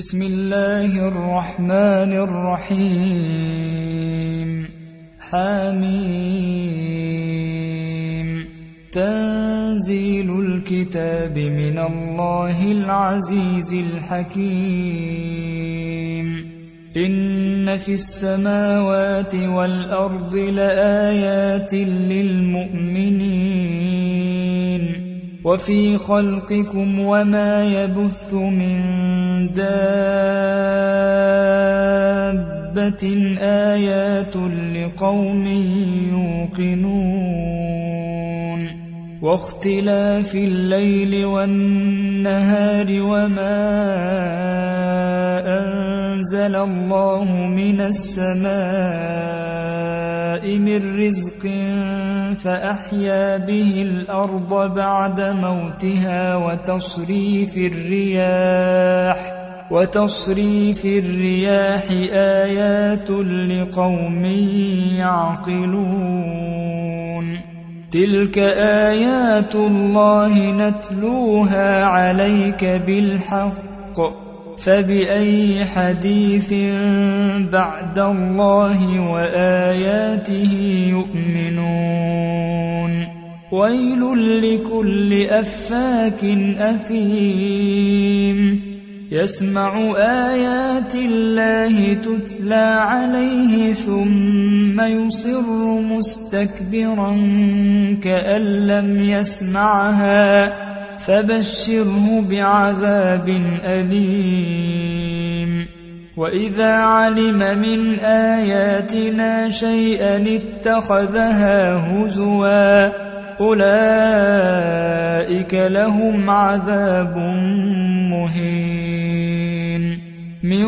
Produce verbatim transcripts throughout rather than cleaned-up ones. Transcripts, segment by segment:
بسم الله الرحمن الرحيم حميم تنزيل الكتاب من الله العزيز الحكيم إن في السماوات والأرض لآيات للمؤمنين وفي خلقكم وما يبث من دابة آيات لقوم يوقنون واختلاف الليل والنهار وما أنزل الله من السماء من رزق فأحيا به الأرض بعد موتها وتصريف الرياح وتصريف الرياح آيات لقوم يعقلون تلك آيات الله نتلوها عليك بالحق فبأي حديث بعد الله وآياته يؤمنون ويل لكل أفاك أثيم يسمع آيات الله تتلى عليه ثم يصر مستكبرا كأن لم يسمعها فبشره بعذاب أليم وإذا علم من آياتنا شيئا اتخذها هزوا أولئك لهم عذاب مهين من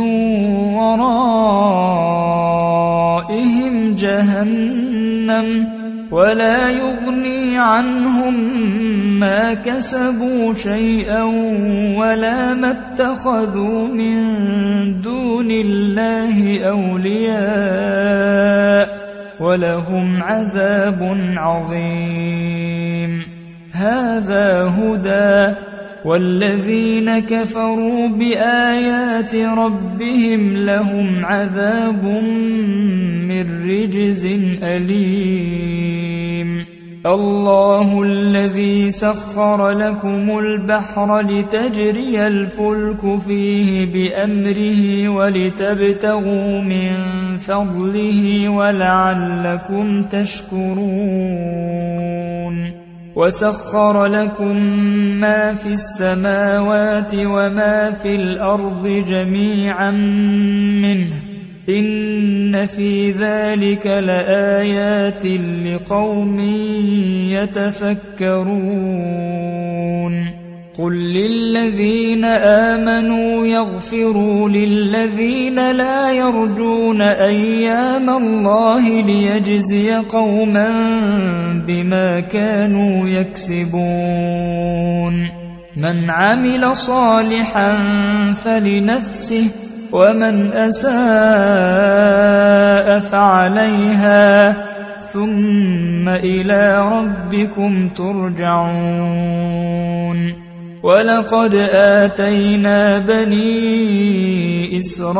ورائهم جهنم ولا يغني عنهم ما كسبوا شيئا ولا ما اتخذوا من دون الله أولياء ولهم عذاب عظيم هذا هدى والذين كفروا بآيات ربهم لهم عذاب من رجز أليم الله الذي سخر لكم البحر لتجري الفلك فيه بأمره ولتبتغوا من فضله ولعلكم تشكرون وسخر لكم ما في السماوات وما في الأرض جميعا منه إن في ذلك لآيات لقوم يتفكرون قل للذين آمنوا يغفروا للذين لا يرجون أيام الله ليجزي قوما بما كانوا يكسبون من عمل صالحا فلنفسه ومن أساء فعليها ثم إلى ربكم ترجعون ولقد آتينا بني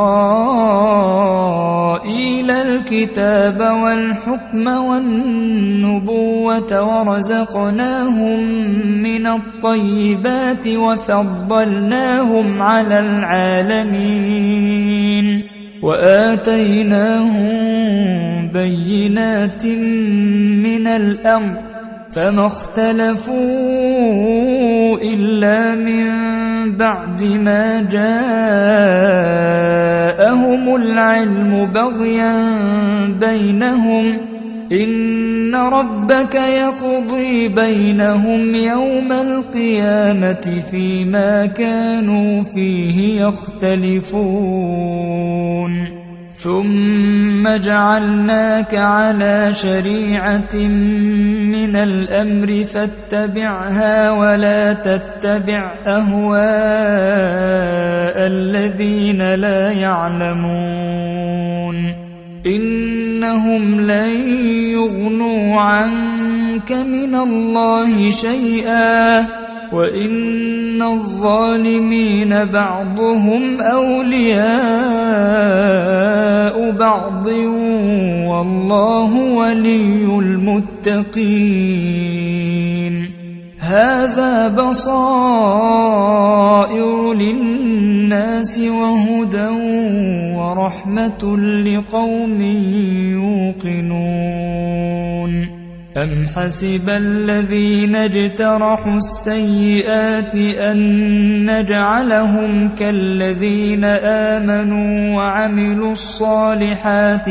إسرائيل الكتاب والحكم والنبوة ورزقناهم من الطيبات وفضلناهم على العالمين وآتيناهم بينات من الأمر فما اختلفوا إلا من بعد ما جاءهم العلم بغيا بينهم إن ربك يقضي بينهم يوم القيامة فيما كانوا فيه يختلفون ثم جعلناك على شريعة من الأمر فاتبعها ولا تتبع أهواء الذين لا يعلمون إنهم لن يغنوا عنك من الله شيئا وإن الظالمين بعضهم أولياء بعض والله ولي المتقين. هذا بصائر للناس وهدى ورحمة لقوم يوقنون. أم حسب الذين اجترحوا السيئات أن نجعلهم كالذين آمنوا وعملوا الصالحات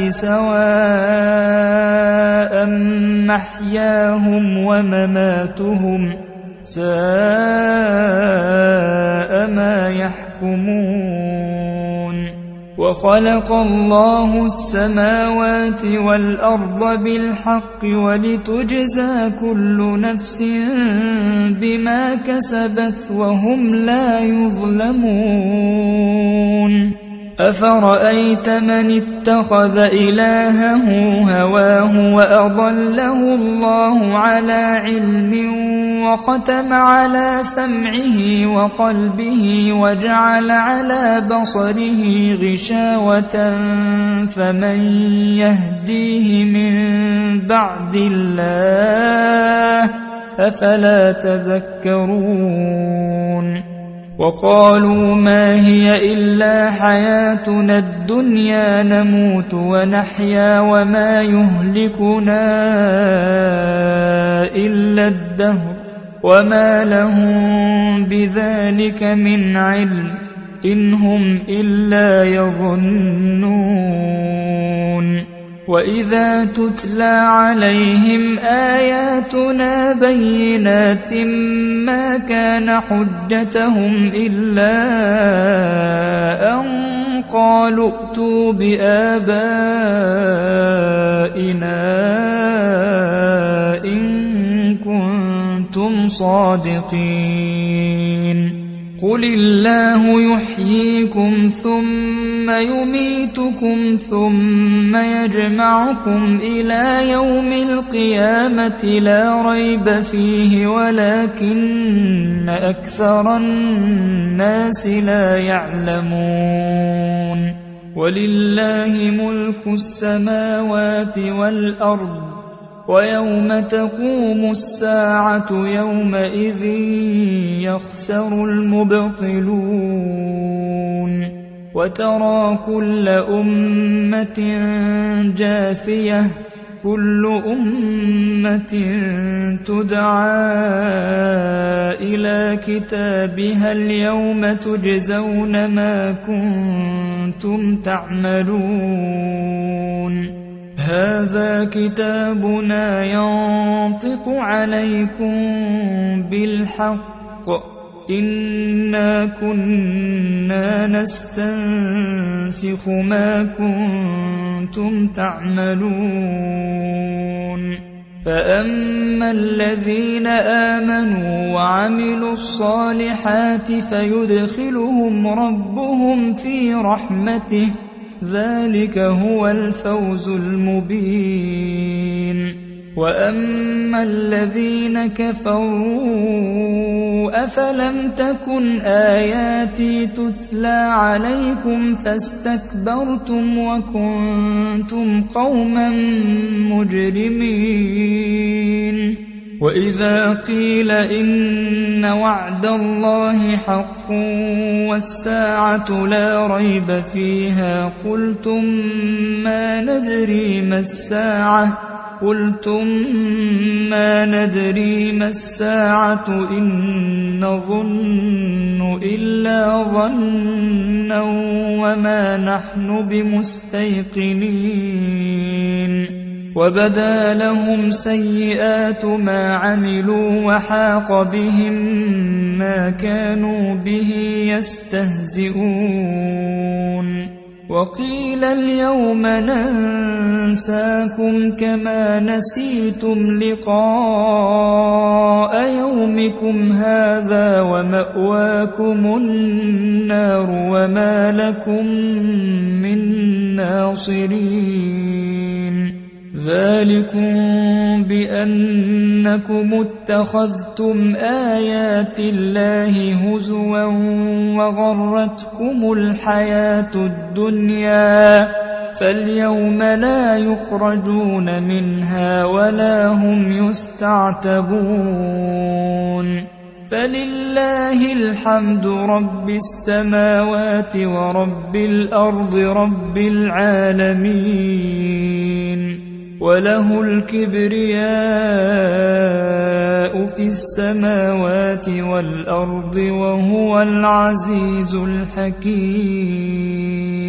سواء محياهم ومماتهم ساء ما يحكمون. وخلق الله السماوات والأرض بالحق ولتجزى كل نفس بما كسبت وهم لا يظلمون. أفرأيت من اتخذ إلهه هواه وأضله الله على علم وختم على سمعه وقلبه وجعل على بصره غشاوة فمن يهديه من بعد الله أفلا تذكرون. وقالوا ما هي إلا حياتنا الدنيا نموت ونحيا وما يهلكنا إلا الدهر وما لهم بذلك من علم إن هم إلا يظنون. وإذا تتلى عليهم آياتنا بينات ما كان حجتهم إلا أن قالوا ائتوا بآبائنا إن كنتم صادقين. قل الله يحييكم ثم يميتكم ثم يجمعكم إلى يوم القيامة لا ريب فيه ولكن أكثر الناس لا يعلمون. ولله ملك السماوات والأرض ويوم تقوم الساعة يومئذ يخسر المبطلون. وترى كل أمة جاثية كل أمة تدعى إلى كتابها اليوم تجزون ما كنتم تعملون. هذا كتابنا ينطق عليكم بالحق إنا كنا نستنسخ ما كنتم تعملون. فأما الذين آمنوا وعملوا الصالحات فيدخلهم ربهم في رحمته ذلك هو الفوز المبين. وأما الذين كفروا أفلم تكن آياتي تتلى عليكم فاستكبرتم وكنتم قوما مجرمين. وإذا قيل إن وعد الله حق والساعة لا ريب فيها قلتم ما ندري ما الساعة قلتم ما ندري ما الساعة إن نظن إلا ظنا وما نحن بمستيقنين. وبدا لهم سيئات ما عملوا وحاق بهم ما كانوا به يستهزئون. وقيل اليوم ننساكم كما نسيتم لقاء يومكم هذا ومأواكم النار وما لكم من ناصرين. ذلكم بأنكم اتخذتم آيات الله هزوا وغرتكم الحياة الدنيا فاليوم لا يخرجون منها ولا هم يستعتبون فلله الحمد رب السماوات ورب الأرض رب العالمين وله الكبرياء في السماوات والأرض وهو العزيز الحكيم.